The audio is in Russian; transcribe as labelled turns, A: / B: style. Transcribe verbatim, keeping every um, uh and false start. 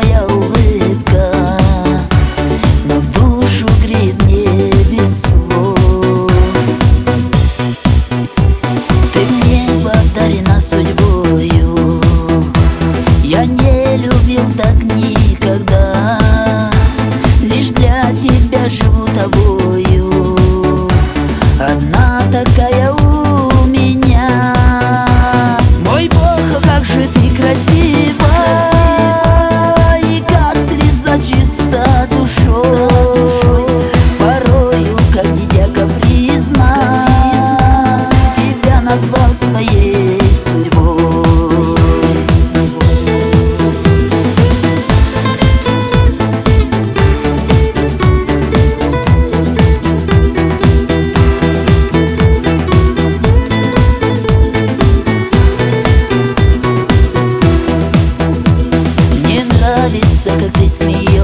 A: твоя улыбка, но в душу греет мне без слов. Ты мне подарена судьбою, я не любил так никогда. Лишь для тебя живу тобою, одна такая у меня. Мой Бог, как же ты красива, и как слеза чиста душой. Порою, как дитя капризна, тебя назвал своей судьбой. Как ты смеешься,